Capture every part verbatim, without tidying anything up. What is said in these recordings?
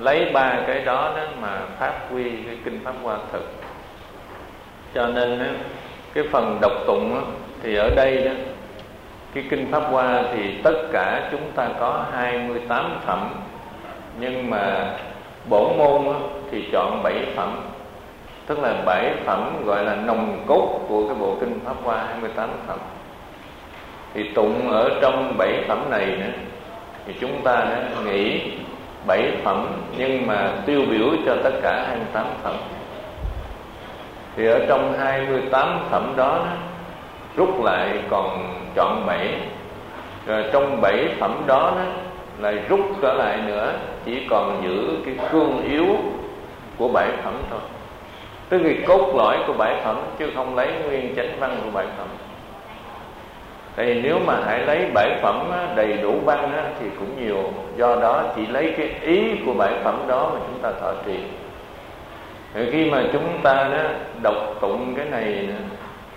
lấy ba cái đó, đó mà phát huy cái kinh Pháp Hoa thực. Cho nên đó, cái phần đọc tụng đó, thì ở đây đó, cái kinh Pháp Hoa thì tất cả chúng ta có hai mươi tám phẩm, nhưng mà bổn môn đó, thì chọn bảy phẩm. Tức là bảy phẩm gọi là nòng cốt của cái bộ kinh Pháp Hoa hai mươi tám phẩm. Thì tụng ở trong bảy phẩm này nữa, thì chúng ta nghĩ bảy phẩm nhưng mà tiêu biểu cho tất cả hai mươi tám phẩm. Thì ở trong hai mươi tám phẩm đó, rút lại còn chọn bảy. Rồi trong bảy phẩm đó lại rút trở lại nữa, chỉ còn giữ cái cương yếu của bảy phẩm thôi. Tức là cốt lõi của bảy phẩm, chứ không lấy nguyên chánh văn của bảy phẩm. Thì nếu mà hãy lấy bảy phẩm đầy đủ văn thì cũng nhiều. Do đó chỉ lấy cái ý của bảy phẩm đó mà chúng ta thọ trì. Thì khi mà chúng ta đó, đọc tụng cái này nữa,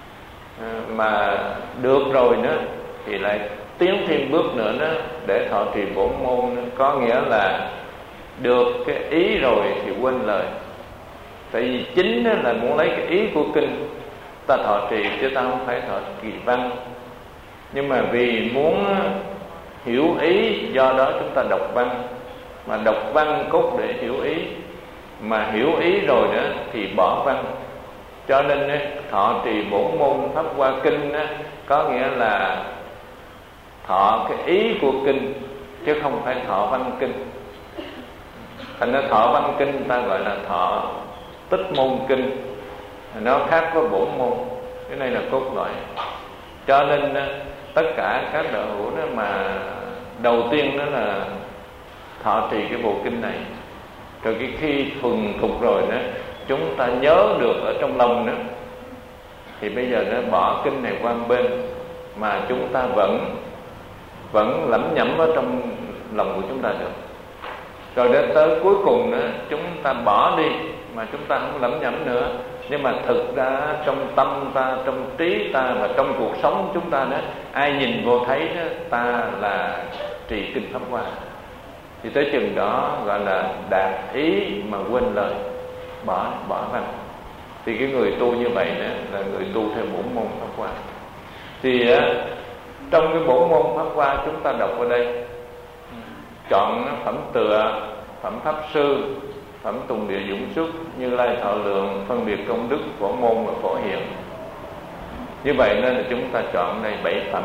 mà được rồi nữa, thì lại tiến thêm bước nữa đó, để thọ trì bổn môn nữa. Có nghĩa là được cái ý rồi thì quên lời. Tại vì chính là muốn lấy cái ý của kinh ta thọ trì, chứ ta không phải thọ trì văn. Nhưng mà vì muốn hiểu ý, do đó chúng ta đọc văn. Mà đọc văn cốt để hiểu ý. Mà hiểu ý rồi đó thì bỏ văn. Cho nên thọ trì bổn môn Pháp Hoa kinh đó, có nghĩa là thọ cái ý của kinh, chứ không phải thọ văn kinh. Thành ra thọ văn kinh ta gọi là thọ tích môn kinh, nó khác với bổn môn. Cái này là cốt lõi. Cho nên tất cả các đạo hữu đó mà đầu tiên đó là thọ trì cái bộ kinh này. Rồi cái khi thuần thục rồi đó, chúng ta nhớ được ở trong lòng nữa, thì bây giờ nó bỏ kinh này qua bên, mà chúng ta vẫn vẫn lẩm nhẩm ở trong lòng của chúng ta được. Rồi đến tới cuối cùng nữa, chúng ta bỏ đi mà chúng ta không lẩm nhẩm nữa. Nhưng mà thực ra trong tâm ta, trong trí ta và trong cuộc sống chúng ta đó, ai nhìn vô thấy đó, ta là trì kinh Pháp Hoa. Thì tới chừng đó gọi là đạt ý mà quên lời, bỏ bỏ văn. Thì cái người tu như vậy đó là người tu theo bổn môn Pháp Hoa. Thì trong cái bổn môn Pháp Hoa chúng ta đọc ở đây, chọn phẩm tựa, phẩm pháp sư, phẩm tùng địa dũng xuất, Như Lai thọ lượng, phân biệt công đức, phổ môn và phổ hiện. Như vậy nên là chúng ta chọn đây bảy phẩm.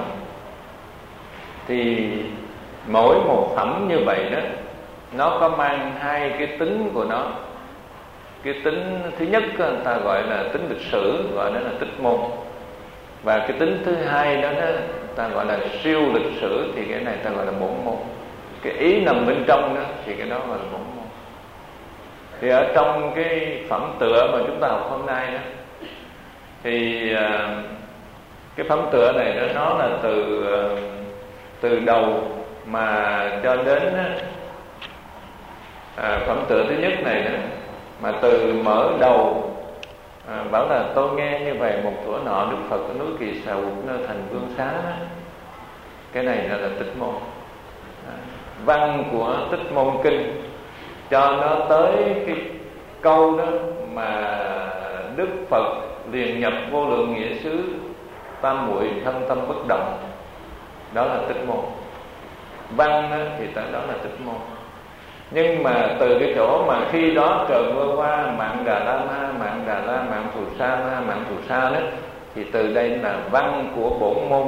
Thì mỗi một phẩm như vậy đó, nó có mang hai cái tính của nó. Cái tính thứ nhất người ta gọi là tính lịch sử, gọi đó là tích môn. Và cái tính thứ hai đó, đó ta gọi là siêu lịch sử, thì cái này ta gọi là bổn môn. Cái ý nằm bên trong đó thì cái đó gọi là bổn môn. Thì ở trong cái phẩm tựa mà chúng ta học hôm nay đó, thì cái phẩm tựa này đó, nó là từ từ đầu mà cho đến à, phẩm tựa thứ nhất này đó, mà từ mở đầu à, bảo là tôi nghe như vậy một thuở nọ Đức Phật ở núi Kỳ Xà Quật nơi thành Vương Xá đó. Cái này là, là tích môn. À, văn của tích môn kinh cho nó tới cái câu đó mà Đức Phật liền nhập vô lượng nghĩa xứ, tam muội thân tâm bất động. Đó là tích môn. Văn đó, thì đó là tích môn. Nhưng mà từ cái chỗ mà khi đó trời mưa qua, mạng Đà La Ma, mạng Đà La, mạng Phù Sa Ma, mạng Phù Sa đó, thì từ đây là văn của bổn môn,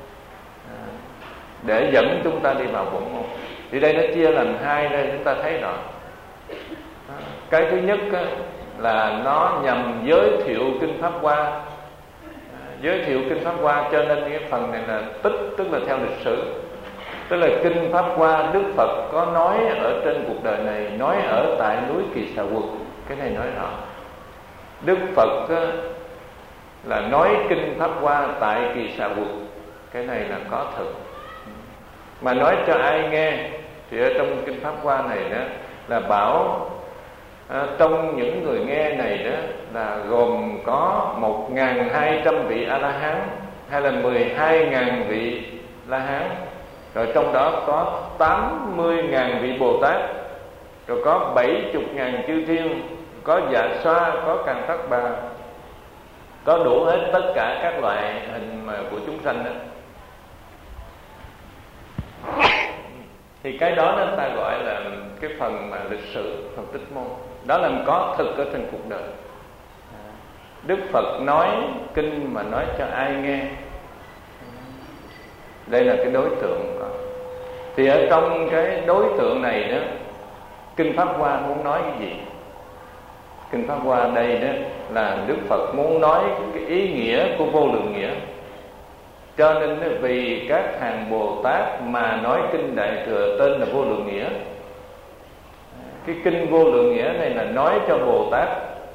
để dẫn chúng ta đi vào bổn môn. Thì đây nó chia làm hai, đây chúng ta thấy rõ. Cái thứ nhất á, là nó nhằm giới thiệu kinh Pháp Hoa, giới thiệu kinh Pháp Hoa, cho nên cái phần này là tích, tức là theo lịch sử. Tức là kinh Pháp Hoa Đức Phật có nói ở trên cuộc đời này, nói ở tại núi Kỳ Xà Quật. Cái này nói rõ Đức Phật á, là nói kinh Pháp Hoa tại Kỳ Xà Quật. Cái này là có thực. Mà nói cho ai nghe thì ở trong kinh Pháp Hoa này đó là bảo à, trong những người nghe này đó là gồm có một nghìn hai trăm vị A-la-hán, hay là mười hai nghìn vị La-hán. Rồi trong đó có tám mươi nghìn vị Bồ Tát. rồi có bảy chục ngàn chư thiên, có dạ xoa, có Càn Tắc Bà, có đủ hết tất cả các loại hình mà của chúng sanh đó. Thì cái đó nó ta gọi là cái phần mà lịch sử, phần tích môn. Đó là có thực ở trên cuộc đời. Đức Phật nói kinh mà nói cho ai nghe. Đây là cái đối tượng của. Thì ở trong cái đối tượng này đó, Kinh Pháp Hoa muốn nói cái gì? Kinh Pháp Hoa đây đó là Đức Phật muốn nói cái ý nghĩa của vô lượng nghĩa. Cho nên vì các hàng Bồ Tát mà nói kinh Đại Thừa tên là vô lượng nghĩa. Cái kinh vô lượng nghĩa này là nói cho Bồ Tát,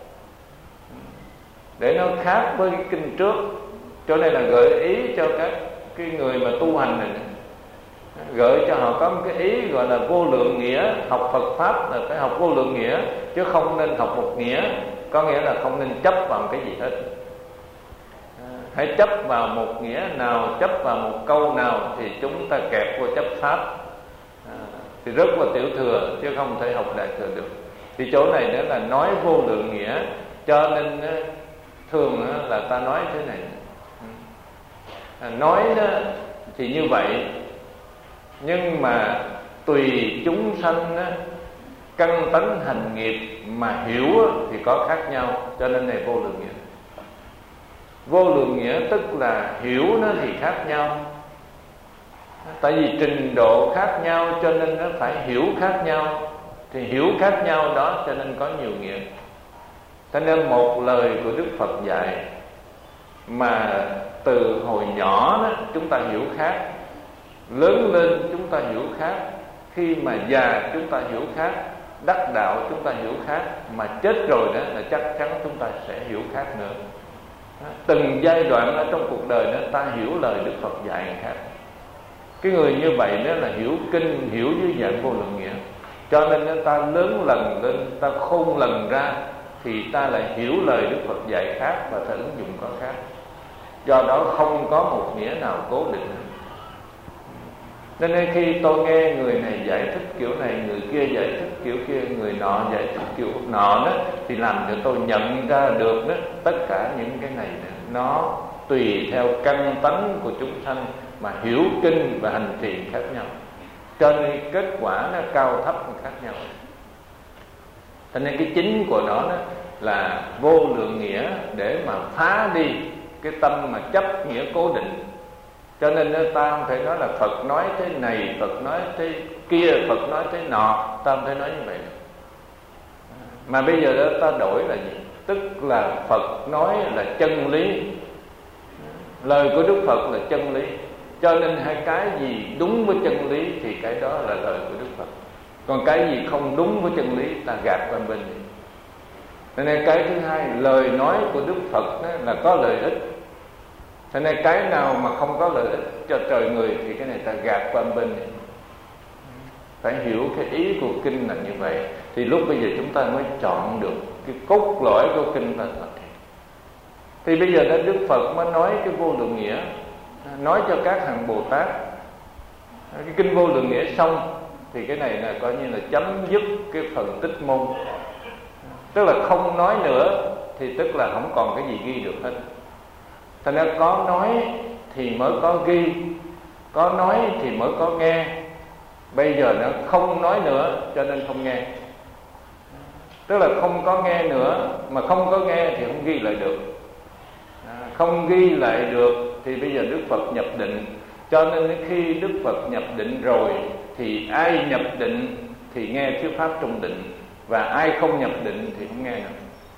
để nó khác với cái kinh trước. Cho nên là gợi ý cho các cái người mà tu hành này, gợi cho họ có một cái ý gọi là vô lượng nghĩa. Học Phật Pháp là phải học vô lượng nghĩa, chứ không nên học một nghĩa. Có nghĩa là không nên chấp vào một cái gì hết. Hãy chấp vào một nghĩa nào, chấp vào một câu nào thì chúng ta kẹp vô chấp Pháp, à, thì rất là tiểu thừa, chứ không thể học Đại Thừa được. Thì chỗ này nữa là nói vô lượng nghĩa. Cho nên thường là ta nói thế này, à, nói thì như vậy, nhưng mà tùy chúng sanh căn tánh hành nghiệp mà hiểu thì có khác nhau. Cho nên này vô lượng nghĩa. Vô lượng nghĩa tức là hiểu nó thì khác nhau. Tại vì trình độ khác nhau cho nên nó phải hiểu khác nhau. Thì hiểu khác nhau đó cho nên có nhiều nghĩa. Cho nên một lời của Đức Phật dạy mà từ hồi nhỏ đó chúng ta hiểu khác, lớn lên chúng ta hiểu khác, khi mà già chúng ta hiểu khác, đắc đạo chúng ta hiểu khác, mà chết rồi đó là chắc chắn chúng ta sẽ hiểu khác nữa. Từng giai đoạn ở trong cuộc đời đó ta hiểu lời Đức Phật dạy khác. Cái người như vậy đó là hiểu kinh, hiểu dưới dạng vô lượng nghĩa. Cho nên ta lớn lần lên, ta khôn lần ra, thì ta lại hiểu lời Đức Phật dạy khác và ta ứng dụng có khác. Do đó không có một nghĩa nào cố định. Nên khi tôi nghe người này giải thích kiểu này, người kia giải thích kiểu kia, người nọ giải thích kiểu nọ đó, thì làm cho tôi nhận ra được đó, tất cả những cái này đó, nó tùy theo căn tánh của chúng sanh mà hiểu kinh và hành trì khác nhau. Cho nên kết quả nó cao thấp khác nhau. Cho nên cái chính của nó đó là vô lượng nghĩa, để mà phá đi cái tâm mà chấp nghĩa cố định. Cho nên ta không thể nói là Phật nói thế này, Phật nói thế kia, Phật nói thế nọ. Ta không thể nói như vậy. Mà bây giờ đó ta đổi là gì? Tức là Phật nói là chân lý, lời của Đức Phật là chân lý. Cho nên hai cái gì đúng với chân lý thì cái đó là lời của Đức Phật. Còn cái gì không đúng với chân lý ta gạt qua bên này. Cho nên cái thứ hai, lời nói của Đức Phật đó là có lợi ích. Cho nên cái nào mà không có lợi ích cho trời người thì cái này ta gạt qua bên này. Phải hiểu cái ý của kinh là như vậy, thì lúc bây giờ chúng ta mới chọn được cái cốt lõi của kinh là thật. Thì bây giờ đó Đức Phật mới nói cái vô lượng nghĩa, nói cho các hàng Bồ Tát. Cái kinh vô lượng nghĩa xong thì cái này là coi như là chấm dứt cái phần tích môn. Tức là không nói nữa thì tức là không còn cái gì ghi được hết. Thành ra có nói thì mới có ghi, có nói thì mới có nghe. Bây giờ nó không nói nữa cho nên không nghe. Tức là không có nghe nữa, mà không có nghe thì không ghi lại được. à, Không ghi lại được thì bây giờ Đức Phật nhập định. Cho nên khi Đức Phật nhập định rồi thì ai nhập định thì nghe thuyết pháp trong định, và ai không nhập định thì không nghe nữa.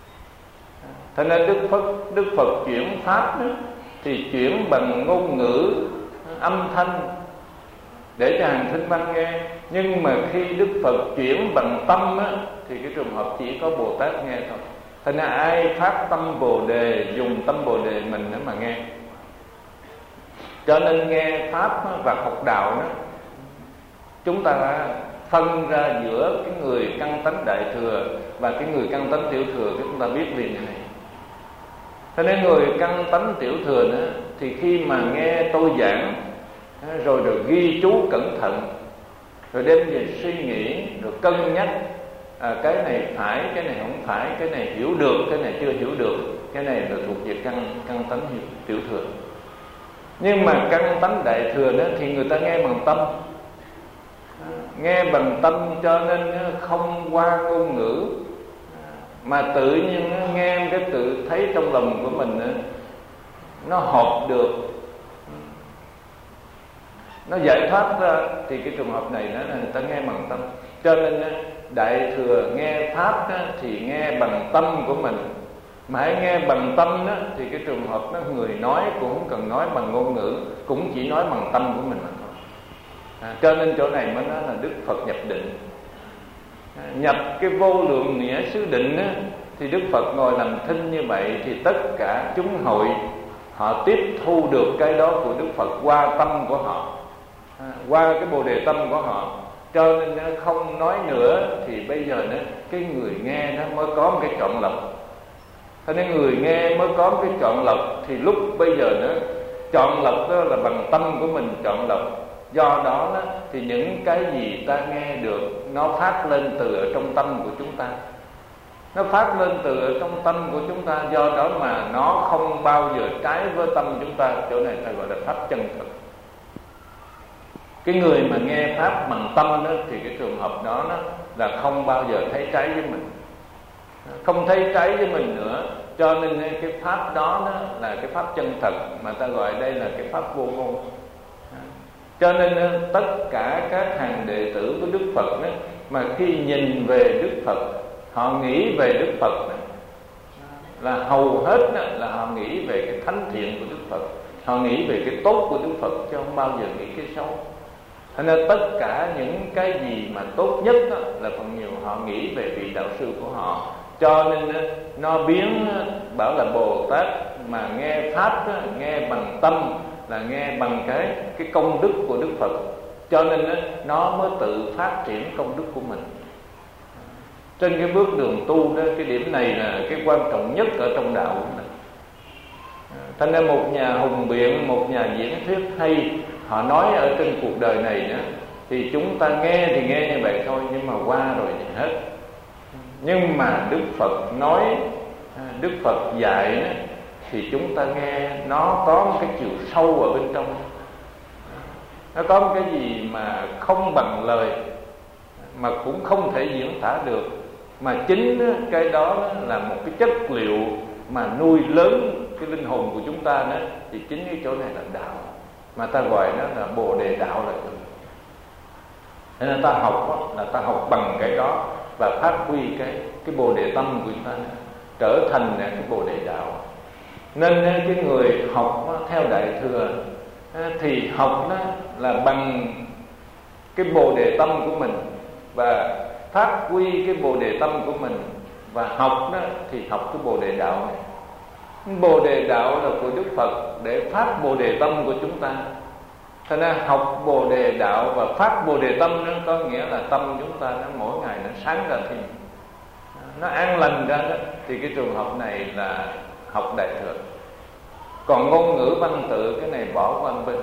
Thế nên Đức Phật, Đức Phật chuyển pháp đó, thì chuyển bằng ngôn ngữ, âm thanh để cho hàng thính văn nghe. Nhưng mà khi Đức Phật chuyển bằng tâm á, thì cái trường hợp chỉ có Bồ Tát nghe thôi. Thế nên ai phát tâm Bồ Đề, dùng tâm Bồ Đề mình để mà nghe. Cho nên nghe pháp và học đạo đó, chúng ta phân ra giữa cái người căn tánh Đại Thừa và cái người căn tánh Tiểu Thừa, cái chúng ta biết liền như này. Thế nên người căn tánh Tiểu Thừa nữa thì khi mà nghe tôi giảng rồi rồi ghi chú cẩn thận, rồi đem về suy nghĩ, rồi cân nhắc, à, cái này phải, cái này không phải, cái này hiểu được, cái này chưa hiểu được. Cái này là thuộc về căn căn tánh tiểu thừa. Nhưng mà căn tánh đại thừa đó thì người ta nghe bằng tâm, nghe bằng tâm, cho nên không qua ngôn ngữ, mà tự nhiên nghe cái tự thấy trong lòng của mình nó hợp được, nó giải thoát ra. Thì cái trường hợp này đó là người ta nghe bằng tâm. Cho nên đại thừa nghe pháp đó, thì nghe bằng tâm của mình. Mà hãy nghe bằng tâm đó, thì cái trường hợp đó người nói cũng không cần nói bằng ngôn ngữ, cũng chỉ nói bằng tâm của mình mà thôi. À, cho nên chỗ này mới nói là Đức Phật nhập định. À, nhập cái vô lượng nghĩa xứ định đó, thì Đức Phật ngồi làm thinh như vậy, thì tất cả chúng hội họ tiếp thu được cái đó của Đức Phật qua tâm của họ, à, qua cái bồ đề tâm của họ. Cho nên không nói nữa, thì bây giờ đó, cái người nghe nó mới có một cái chọn lọc. Cho nên người nghe mới có một cái chọn lọc. Thì lúc bây giờ nữa, chọn lọc đó là bằng tâm của mình chọn lọc. Do đó, đó thì những cái gì ta nghe được nó phát lên từ ở trong tâm của chúng ta. Nó phát lên từ ở trong tâm của chúng ta. Do đó mà nó không bao giờ trái với tâm chúng ta. Chỗ này ta gọi là pháp chân thực. Cái người mà nghe pháp bằng tâm đó, thì cái trường hợp đó, đó là không bao giờ thấy trái với mình, không thấy trái với mình nữa. Cho nên cái pháp đó, đó là cái pháp chân thật, mà ta gọi đây là cái pháp vô ngôn. Cho nên tất cả các hàng đệ tử của Đức Phật đó, mà khi nhìn về Đức Phật, họ nghĩ về Đức Phật đó, là hầu hết đó, là họ nghĩ về cái thánh thiện của Đức Phật, họ nghĩ về cái tốt của Đức Phật, chứ không bao giờ nghĩ cái xấu. Cho nên tất cả những cái gì mà tốt nhất đó, là phần nhiều họ nghĩ về vị đạo sư của họ. Cho nên nó biến bảo là Bồ Tát mà nghe pháp đó, nghe bằng tâm, là nghe bằng cái cái công đức của Đức Phật. Cho nên nó mới tự phát triển công đức của mình. Trên cái bước đường tu đó, cái điểm này là cái quan trọng nhất ở trong đạo của mình. Thành ra một nhà hùng biện, một nhà diễn thuyết hay, họ nói ở trên cuộc đời này đó, thì chúng ta nghe thì nghe như vậy thôi, nhưng mà qua rồi thì hết. Nhưng mà Đức Phật nói, Đức Phật dạy đó, thì chúng ta nghe nó có một cái chiều sâu ở bên trong. Nó có một cái gì mà không bằng lời, mà cũng không thể diễn tả được. Mà chính cái đó là một cái chất liệu mà nuôi lớn cái linh hồn của chúng ta đó. Thì chính cái chỗ này là đạo, mà ta gọi nó là Bồ Đề đạo là được. Nên là ta học đó, là ta học bằng cái đó, và phát huy cái cái Bồ Đề tâm của chúng ta đó, trở thành cái Bồ Đề đạo. Nên cái người học đó, theo Đại Thừa thì học đó là bằng cái Bồ Đề tâm của mình, và phát huy cái Bồ Đề tâm của mình, và học đó thì học cái Bồ Đề đạo này. Bồ Đề đạo là của Đức Phật để phát Bồ Đề tâm của chúng ta. Thành ra học Bồ Đề đạo và phát Bồ Đề tâm đó, có nghĩa là tâm chúng ta nó mỗi ngày nó sáng ra thêm, nó an lành ra đó. Thì cái trường hợp này là học Đại Thừa. Còn ngôn ngữ văn tự, cái này bỏ qua bên.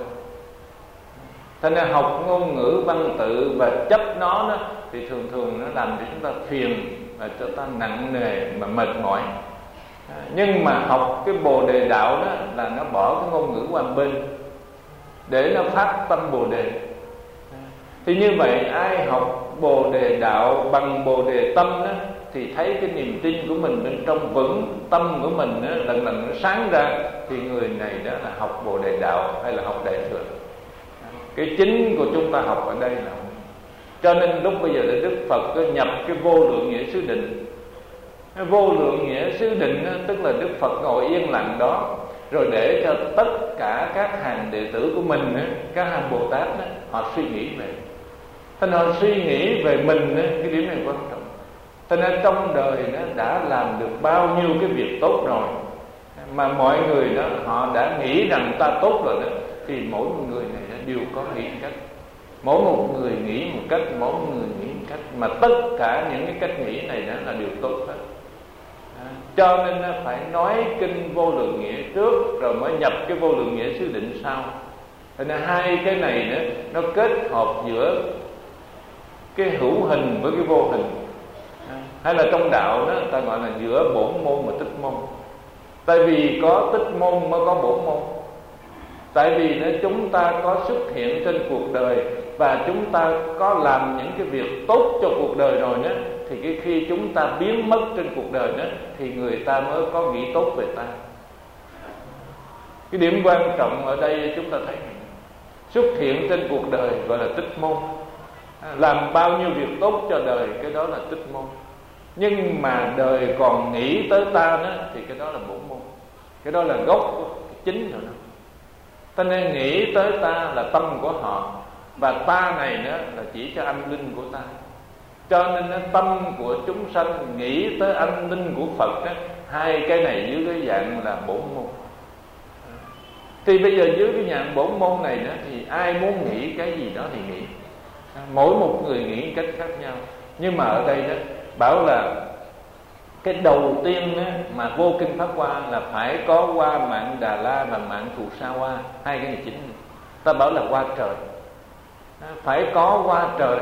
Thành ra học ngôn ngữ văn tự và chấp nó đó, thì thường thường nó làm cho chúng ta phiền, và cho ta nặng nề mà mệt mỏi. Nhưng mà học cái Bồ Đề đạo đó là nó bỏ cái ngôn ngữ qua bên, để nó phát tâm Bồ Đề. Thì như vậy ai học Bồ Đề đạo bằng Bồ Đề tâm đó, thì thấy cái niềm tin của mình bên trong vững, tâm của mình đó, lần lần nó sáng ra. Thì người này đó là học Bồ Đề đạo hay là học Đại Thừa. Cái chính của chúng ta học ở đây là, cho nên lúc bây giờ để Đức Phật có nhập cái vô lượng nghĩa xứ định. Cái vô lượng nghĩa xứ định đó, tức là Đức Phật ngồi yên lặng đó, rồi để cho tất cả các hàng đệ tử của mình đó, các hàng Bồ Tát đó, họ suy nghĩ về. Thành họ suy nghĩ về mình đó, cái điểm này quan trọng. Thành ra trong đời nó đã làm được bao nhiêu cái việc tốt rồi, mà mọi người đó họ đã nghĩ rằng ta tốt rồi đó, thì mỗi một người này đều có nghĩ cách. Mỗi một người nghĩ một cách, mỗi một người nghĩ một cách, mà tất cả những cái cách nghĩ này đó là điều tốt hết. À, cho nên phải nói kinh vô lượng nghĩa trước, rồi mới nhập cái vô lượng nghĩa xứ định sau. Thế nên hai cái này nữa, nó kết hợp giữa cái hữu hình với cái vô hình. À, hay là trong đạo đó ta gọi là giữa bổn môn và tích môn. Tại vì có tích môn mới có bổn môn. Tại vì nếu chúng ta có xuất hiện trên cuộc đời và chúng ta có làm những cái việc tốt cho cuộc đời rồi đó, thì cái khi chúng ta biến mất trên cuộc đời đó thì người ta mới có nghĩ tốt về ta. Cái điểm quan trọng ở đây chúng ta thấy xuất hiện trên cuộc đời gọi là tích môn. Làm bao nhiêu việc tốt cho đời, cái đó là tích môn. Nhưng mà đời còn nghĩ tới ta đó thì cái đó là bổn môn. Cái đó là gốc chính rồi đó. Ta nên nghĩ tới ta là tâm của họ, và ta này nữa là chỉ cho anh linh của ta. Cho nên đó, tâm của chúng sanh nghĩ tới anh linh của Phật đó, hai cái này dưới cái dạng là bổn môn. Thì bây giờ dưới cái dạng bổn môn này đó, thì ai muốn nghĩ cái gì đó thì nghĩ. Mỗi một người nghĩ cách khác nhau. Nhưng mà ở đây đó bảo là cái đầu tiên đó, mà vô kinh Pháp Hoa là phải có hoa mạng Đà La và mạng Thù Sa Hoa. Hai cái này chính. Ta bảo là hoa trời, phải có hoa trời.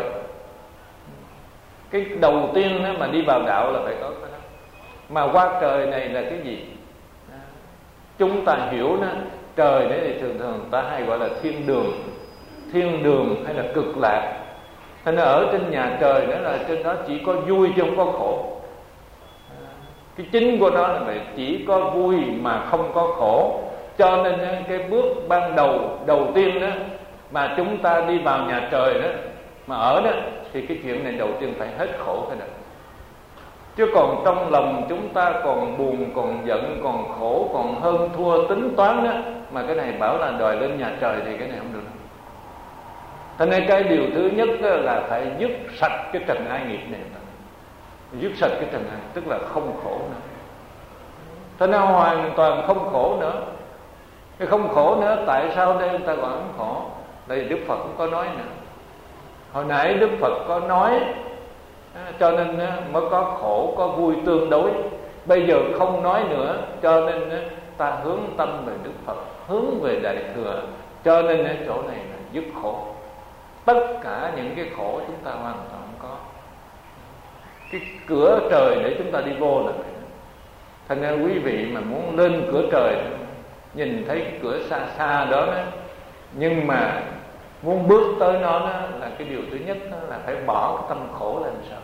Cái đầu tiên đó, mà đi vào đạo là phải có cái đó. Mà hoa trời này là cái gì? Chúng ta hiểu đó, trời đấy thì thường thường ta hay gọi là thiên đường. Thiên đường hay là cực lạc. Thế nên ở trên nhà trời đó là trên đó chỉ có vui chứ không có khổ. Cái chính của nó là phải chỉ có vui mà không có khổ. Cho nên cái bước ban đầu đầu tiên đó mà chúng ta đi vào nhà trời đó mà ở đó, thì cái chuyện này đầu tiên phải hết khổ cái đó. Chứ còn trong lòng chúng ta còn buồn, còn giận, còn khổ, còn hơn thua tính toán đó, mà cái này bảo là đòi lên nhà trời thì cái này không được. Thế nên cái điều thứ nhất là phải dứt sạch cái trần ai nghiệp này. Dứt sạch cái trần ai, tức là không khổ nữa. Thế nên hoàn toàn không khổ nữa. Cái không khổ nữa, tại sao đây người ta gọi không khổ? Đây Đức Phật cũng có nói nữa. Hồi nãy Đức Phật có nói, cho nên mới có khổ, có vui tương đối. Bây giờ không nói nữa, cho nên ta hướng tâm về Đức Phật, hướng về Đại Thừa. Cho nên ở chỗ này là dứt khổ. Tất cả những cái khổ chúng ta hoàn toàn không có. Cái cửa trời để chúng ta đi vô là vậy. Thành ra quý vị mà muốn lên cửa trời, nhìn thấy cái cửa xa xa đó, đó nhưng mà muốn bước tới nó đó, là cái điều thứ nhất đó là phải bỏ cái tâm khổ lên sao.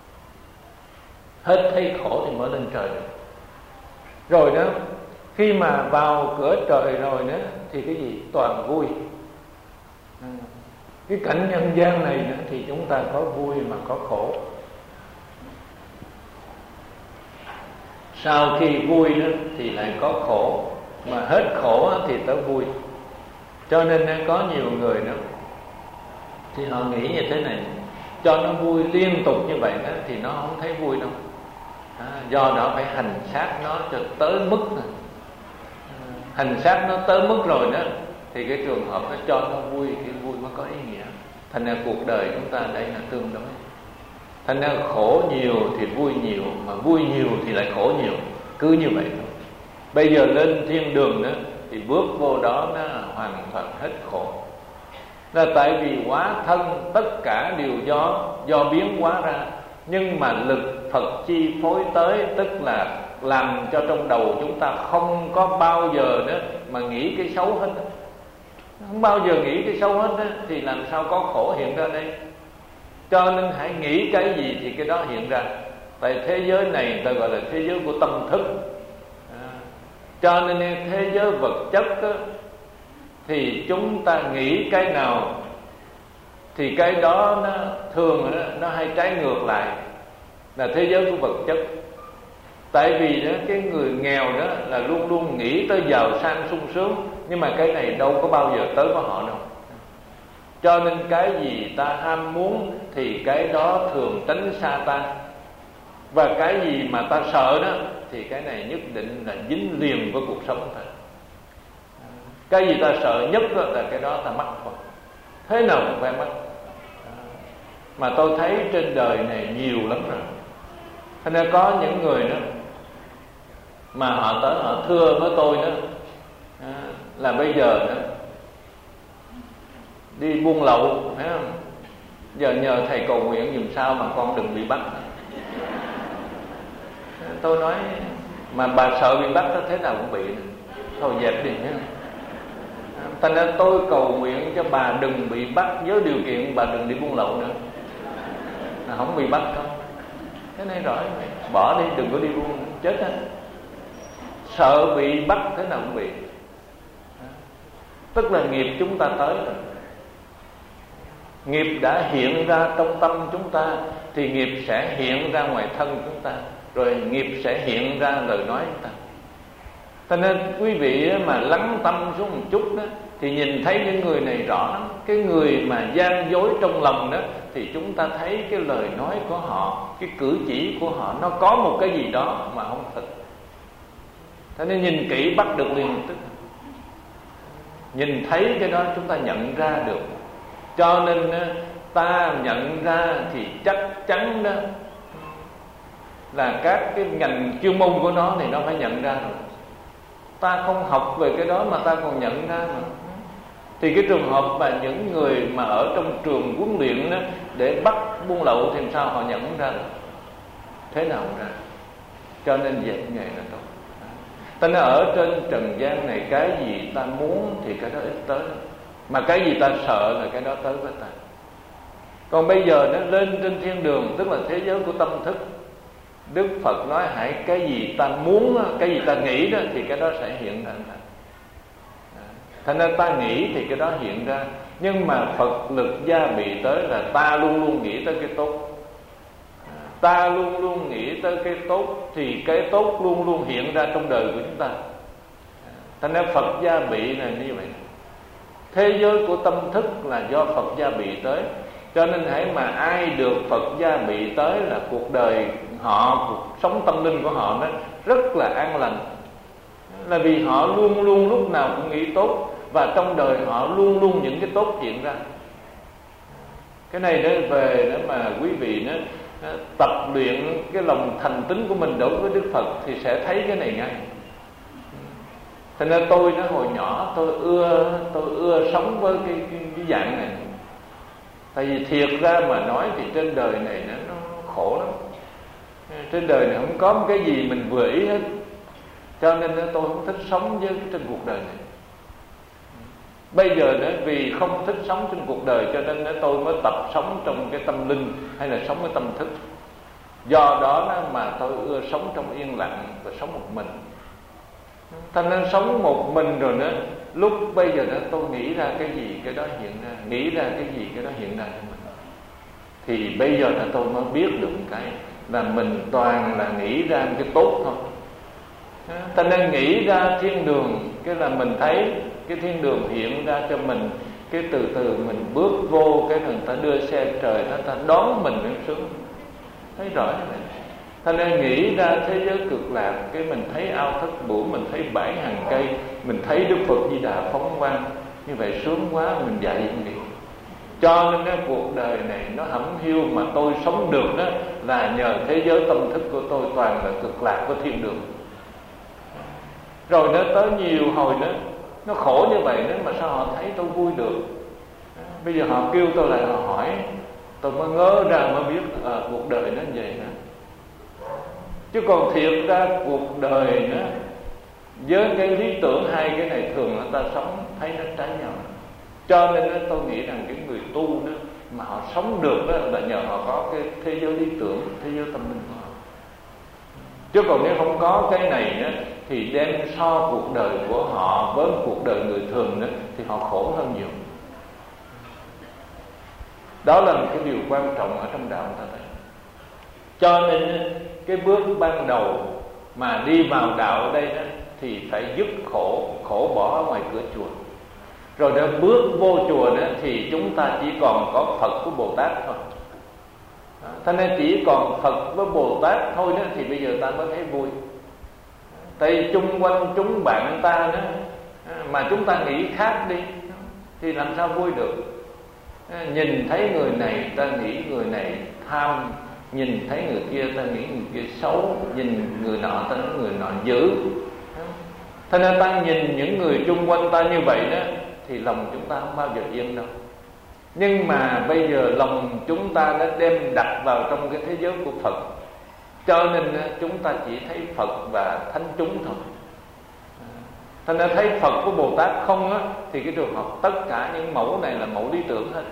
Hết thấy khổ thì mới lên trời được. Rồi đó, khi mà vào cửa trời rồi đó thì cái gì? Toàn vui. Cái cảnh nhân gian này nữa thì chúng ta có vui mà có khổ. Sau khi vui đó thì lại có khổ, mà hết khổ thì tới vui. Cho nên có nhiều người đó thì họ nghĩ như thế này, cho nó vui liên tục như vậy đó thì nó không thấy vui đâu. À, do đó phải hành sát nó cho tới mức này. Hành sát nó tới mức rồi đó thì cái trường hợp nó cho nó vui thì vui mới có ý nghĩa. Thành ra cuộc đời chúng ta đây là tương đối. Thành ra khổ nhiều thì vui nhiều, mà vui nhiều thì lại khổ nhiều. Cứ như vậy thôi. Bây giờ lên thiên đường đó thì bước vô đó nó hoàn toàn hết khổ. Là tại vì hóa thân tất cả đều do do biến hóa ra, nhưng mà lực Phật chi phối tới, tức là làm cho trong đầu chúng ta không có bao giờ đó mà nghĩ cái xấu hết. Không bao giờ nghĩ cái xấu hết đó, thì làm sao có khổ hiện ra đây. Cho nên hãy nghĩ cái gì thì cái đó hiện ra. Tại thế giới này người ta gọi là thế giới của tâm thức. À, cho nên thế giới vật chất đó, thì chúng ta nghĩ cái nào thì cái đó nó thường nó, nó hay trái ngược lại, là thế giới của vật chất. Tại vì đó, cái người nghèo đó là luôn luôn nghĩ tới giàu sang sung sướng, nhưng mà cái này đâu có bao giờ tới với họ đâu. Cho nên cái gì ta ham muốn thì cái đó thường tránh xa ta. Và cái gì mà ta sợ đó thì cái này nhất định là dính liền với cuộc sống ta. Cái gì ta sợ nhất đó là cái đó ta mắc thôi. Thế nào cũng phải mắc. Mà tôi thấy trên đời này nhiều lắm rồi. Thế nên có những người đó mà họ tới họ thưa với tôi đó là bây giờ đó đi buôn lậu, thấy không? Giờ nhờ thầy cầu nguyện giùm sao mà con đừng bị bắt. Tôi nói mà bà sợ bị bắt đó, thế nào cũng bị, thôi dẹp đi nhé. Thành ra tôi cầu nguyện cho bà đừng bị bắt, với điều kiện bà đừng đi buôn lậu nữa, là không bị bắt không. Cái này rõ vậy, bỏ đi, đừng có đi buôn, chết á. Sợ bị bắt thế nào cũng bị. Tức là nghiệp chúng ta tới rồi. Nghiệp đã hiện ra trong tâm chúng ta thì nghiệp sẽ hiện ra ngoài thân chúng ta, rồi nghiệp sẽ hiện ra lời nói chúng ta. Cho nên quý vị mà lắng tâm xuống một chút đó thì nhìn thấy những người này rõ lắm. Cái người mà gian dối trong lòng đó thì chúng ta thấy cái lời nói của họ, cái cử chỉ của họ nó có một cái gì đó mà không thật. Cho nên nhìn kỹ bắt được liền tức. Nhìn thấy cái đó chúng ta nhận ra được. Cho nên ta nhận ra thì chắc chắn đó là các cái ngành chuyên môn của nó thì nó phải nhận ra rồi. Ta không học về cái đó mà ta còn nhận ra mà. Thì cái trường hợp mà những người mà ở trong trường huấn luyện đó để bắt buôn lậu thì sao họ nhận ra được? Thế nào ra? Cho nên dạy nghề là tốt. Ta nói ở trên trần gian này cái gì ta muốn thì cái đó ít tới, mà cái gì ta sợ là cái đó tới với ta. Còn bây giờ nó lên trên thiên đường, tức là thế giới của tâm thức. Đức Phật nói hãy cái gì ta muốn, cái gì ta nghĩ đó thì cái đó sẽ hiện ra. Thành ra ta nghĩ thì cái đó hiện ra. Nhưng mà Phật lực gia bị tới là ta luôn luôn nghĩ tới cái tốt. Ta luôn luôn nghĩ tới cái tốt thì cái tốt luôn luôn hiện ra trong đời của chúng ta. Thành ra Phật gia bị là như vậy. Thế giới của tâm thức là do Phật gia bị tới. Cho nên hãy mà ai được Phật gia bị tới là cuộc đời họ, cuộc sống tâm linh của họ nó rất là an lành. Là vì họ luôn luôn lúc nào cũng nghĩ tốt, và trong đời họ luôn luôn những cái tốt hiện ra. Cái này đó về đó mà quý vị nó tập luyện cái lòng thành tín của mình đối với Đức Phật thì sẽ thấy cái này ngay. Thành ra tôi nó hồi nhỏ tôi ưa tôi ưa sống với cái, cái, cái dạng này. Tại vì thiệt ra mà nói thì trên đời này nó, nó khổ lắm. Trên đời này không có một cái gì mình vừa ý hết. Cho nên tôi không thích sống với trên cuộc đời này. Bây giờ nữa vì không thích sống trên cuộc đời cho nên tôi mới tập sống trong cái tâm linh hay là sống với tâm thức. Do đó mà tôi ưa sống trong yên lặng và sống một mình. Thành nên sống một mình rồi nữa, lúc bây giờ nữa tôi nghĩ ra cái gì cái đó hiện ra, nghĩ ra cái gì cái đó hiện ra cho mình. Thì bây giờ là tôi mới biết được cái là mình toàn là nghĩ ra cái tốt thôi. Thành nên nghĩ ra thiên đường, cái là mình thấy cái thiên đường hiện ra cho mình, cái từ từ mình bước vô, cái người ta đưa xe trời, người ta đón mình lên xuống, thấy rõ như vậy. Thành nên nghĩ ra thế giới cực lạc, cái mình thấy ao thất bủa, mình thấy bãi hàng cây, mình thấy Đức Phật Di Đà phóng quang, như vậy sướng quá, mình dạy gì. Cho nên cái cuộc đời này nó hẩm hiu mà tôi sống được đó là nhờ thế giới tâm thức của tôi toàn là cực lạc của thiên đường. Rồi nó tới nhiều hồi nữa nó khổ như vậy nữa mà sao họ thấy tôi vui được. Bây giờ họ kêu tôi lại, họ hỏi, tôi mới ngớ ra mới biết à, cuộc đời nó vậy nữa. Chứ còn thiệt ra cuộc đời nữa với cái lý tưởng hai cái này thường người ta sống thấy nó trái nhau. Cho nên tôi nghĩ rằng cái người tu đó mà họ sống được đó là nhờ họ có cái thế giới lý tưởng, thế giới tâm linh của họ. Chứ còn nếu không có cái này nữa thì đem so cuộc đời của họ với cuộc đời người thường nữa thì họ khổ hơn nhiều. Đó là một cái điều quan trọng ở trong đạo ta thấy. Cho nên cái bước ban đầu mà đi vào đạo ở đây đó thì phải dứt khổ, khổ bỏ ở ngoài cửa chùa. Rồi đó bước vô chùa đó thì chúng ta chỉ còn có Phật với Bồ Tát thôi. Cho nên chỉ còn Phật với Bồ Tát thôi đó thì bây giờ ta mới thấy vui. Tại vì chung quanh chúng bạn ta đó mà chúng ta nghĩ khác đi thì làm sao vui được. Nhìn thấy người này ta nghĩ người này tham, nhìn thấy người kia ta nghĩ người kia xấu, nhìn người nọ ta nghĩ người nọ dữ. Thế nên ta nhìn những người chung quanh ta như vậy đó thì lòng chúng ta không bao giờ yên đâu. Nhưng mà bây giờ lòng chúng ta đã đem đặt vào trong cái thế giới của Phật Cho nên chúng ta chỉ thấy Phật và thánh chúng thôi. Thành ra thấy Phật của Bồ Tát không á, thì cái trường hợp tất cả những mẫu này là mẫu lý tưởng hết.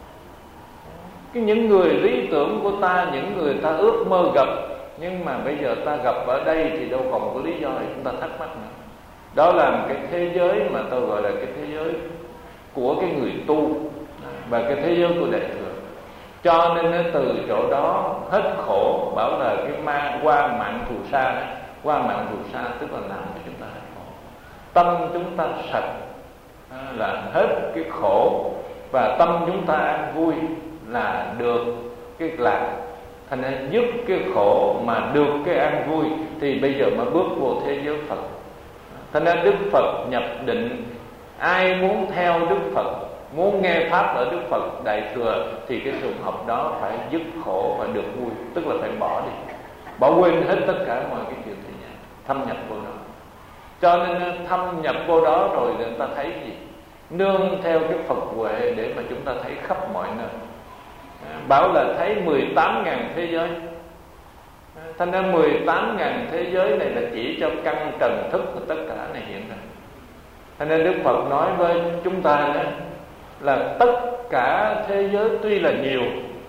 Cái những người lý tưởng của ta, những người ta ước mơ gặp, nhưng mà bây giờ ta gặp ở đây thì đâu còn có lý do để chúng ta thắc mắc nữa. Đó là một cái thế giới mà tôi gọi là cái thế giới của cái người tu, và cái thế giới của Đại Thừa. Cho nên từ chỗ đó hết khổ, bảo là cái ma qua mạng thù sa đó. Qua mạng thù sa tức là làm cho chúng ta hết khổ. Tâm chúng ta sạch là hết cái khổ, và tâm chúng ta an vui là được cái lạc. Thành ra dứt cái khổ mà được cái an vui thì bây giờ mới bước vô thế giới Phật. Thành ra Đức Phật nhập định, ai muốn theo Đức Phật, muốn nghe pháp ở Đức Phật Đại Thừa thì cái trường hợp đó phải dứt khổ và được vui, tức là phải bỏ đi, bỏ quên hết tất cả mọi cái chuyện thế gian, thâm nhập vô đó. Cho nên thâm nhập vô đó rồi người ta thấy gì? Nương theo cái Phật huệ để mà chúng ta thấy khắp mọi nơi. Bảo là thấy mười tám ngàn thế giới. Thành ra mười tám ngàn thế giới này là chỉ cho căn trần thức của tất cả này hiện ra. Thành ra Đức Phật nói với chúng ta đó là tất cả thế giới tuy là nhiều,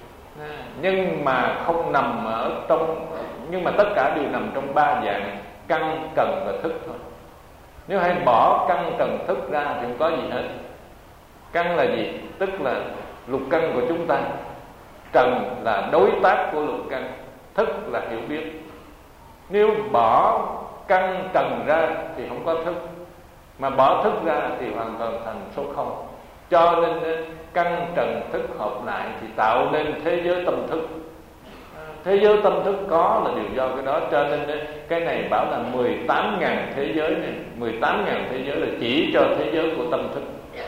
nhưng mà không nằm ở trong, nhưng mà tất cả đều nằm trong ba dạng căn, trần và thức thôi. Nếu hãy bỏ căn, trần, thức ra thì không có gì hết. Căn là gì? Tức là lục căn của chúng ta. Trần là đối tác của lục căn, thức là hiểu biết. Nếu bỏ căn trần ra thì không có thức, mà bỏ thức ra thì hoàn toàn thành số không. Cho nên căn trần thức hợp lại thì tạo nên thế giới tâm thức. Thế giới tâm thức có là điều do cái đó. Cho nên cái này bảo là mười tám ngàn thế giới này, mười tám ngàn thế giới là chỉ cho thế giới của tâm thức.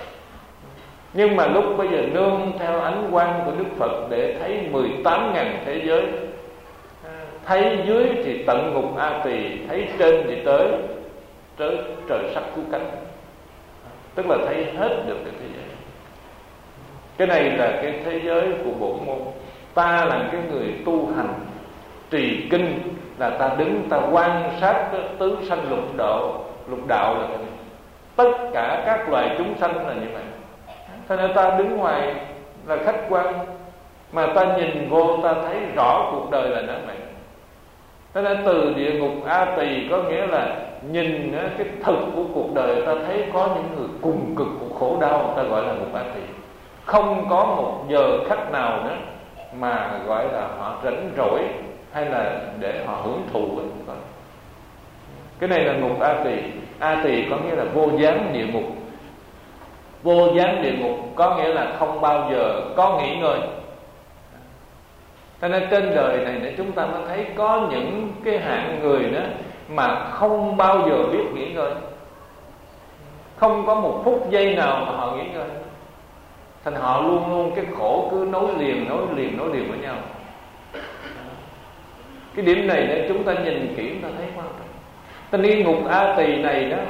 Nhưng mà lúc bây giờ nương theo ánh quang của Đức Phật để thấy mười tám ngàn thế giới, thấy dưới thì tận ngục A Tỳ, thấy trên thì tới tới trời sắc cứu cánh, tức là thấy hết được cái thế giới. Cái này là cái thế giới của bổn môn. Ta là cái người tu hành trì kinh, là ta đứng ta quan sát tứ sanh lục đạo. Lục đạo là cái này. Tất cả các loài chúng sanh là như vậy. Thế nên ta đứng ngoài là khách quan, mà ta nhìn vô ta thấy rõ cuộc đời là nó vậy. Thế nên từ địa ngục A Tỳ có nghĩa là nhìn cái thực của cuộc đời, ta thấy có những người cùng cực của khổ đau, ta gọi là ngục A Tỳ. Không có một giờ khắc nào nữa mà gọi là họ rảnh rỗi hay là để họ hưởng thụ. Cái này là ngục A Tỳ. A Tỳ có nghĩa là vô gián địa ngục. Vô gián địa ngục có nghĩa là không bao giờ có nghỉ ngơi. Cho nên trên đời này để chúng ta mới thấy có những cái hạng người đó mà không bao giờ biết nghỉ ngơi, không có một phút giây nào mà họ nghỉ ngơi. Thành họ luôn luôn cái khổ cứ nối liền, nối liền, nối liền với nhau. Cái điểm này để chúng ta nhìn kỹ chúng ta thấy quan trọng. Tên đi ngục A Tỳ này đó,